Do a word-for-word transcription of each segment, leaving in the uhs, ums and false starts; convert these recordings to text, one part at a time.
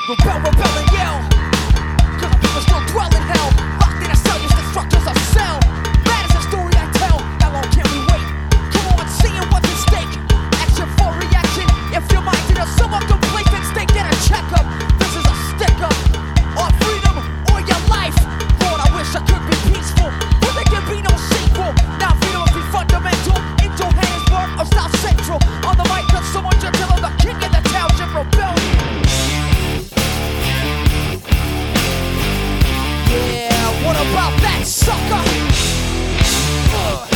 Rebel, rebel and yell, cause the people still dwell in hell. Locked in a cell, use the structures of cell. That is the story I tell. How long can we wait? Come on, seeing what's at stake. Action for reaction. If your mind is somewhat complacent state, get a checkup. This is a stick-up on freedom or your life. Lord, I wish I could be peaceful, but there can be no sequel. Now freedom must be fundamental in Johannesburg or South Central. On the mic, cause someone just tell the king of the township rebellion. Yeah, what about that sucker? Uh.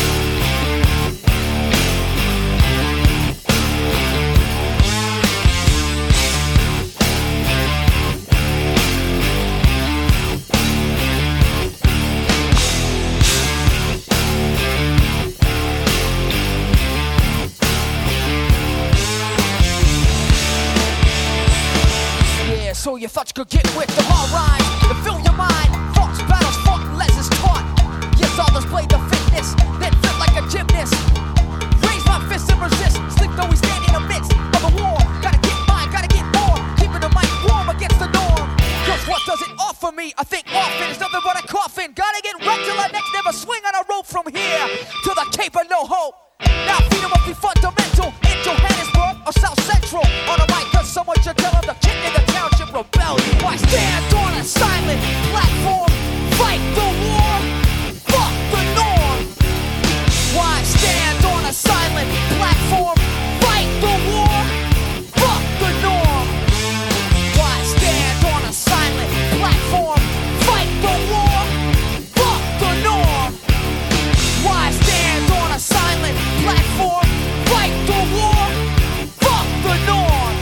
Yeah, so you thought you could get with the hard rhymes to fill your mind. Thoughts, battles, fought, lessons taught. Yes, I'll display the fitness, then fit like a gymnast. Raise my fist and resist. Sleep though we stand in the midst of a war. Gotta get mine, gotta get more. Keeping the mic warm against the norm. Cause what does it offer me? I think often is nothing but a coffin. Gotta get wrecked till I next never swing on a rope from here to the Cape of No Hope. Now freedom must be fundamental in Johannesburg or South Central. On the mic, cause someone should tell them the king of the township rebellion. Why stand on a silent platform? Fight the war, fuck the norm. Why stand on a silent platform? Fight the war, fuck the norm. Why stand on a silent platform? Fight the war, fuck the norm. Why stand on a silent platform? Fight the war, fuck the norm.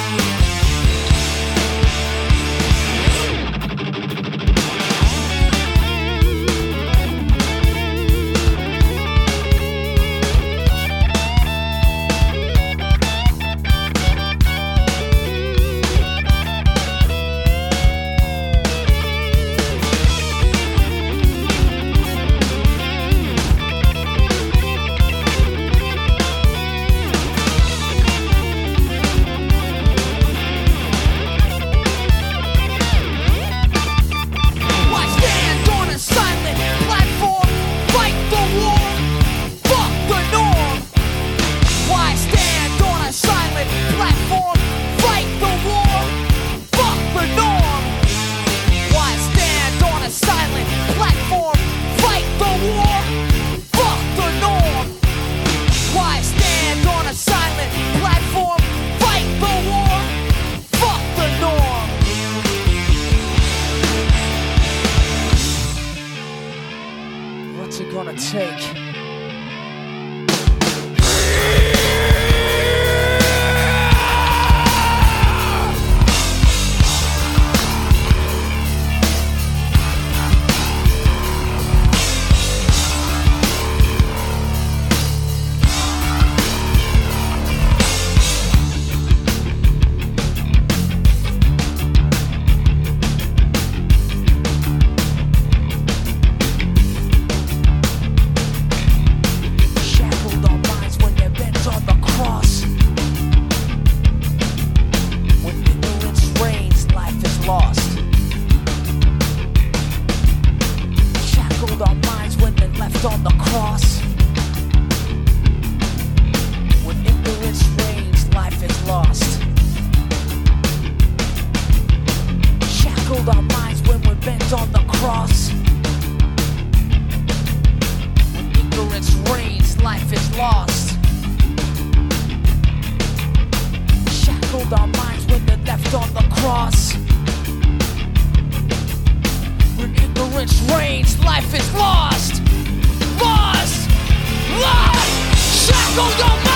What's it gonna take? On the cross, when ignorance reigns, life is lost. Shackled our minds when we're bent on the cross. When ignorance reigns, life is lost. Shackled our minds when they're left on the cross. When ignorance reigns, life is lost. Lost, lost, shackled on my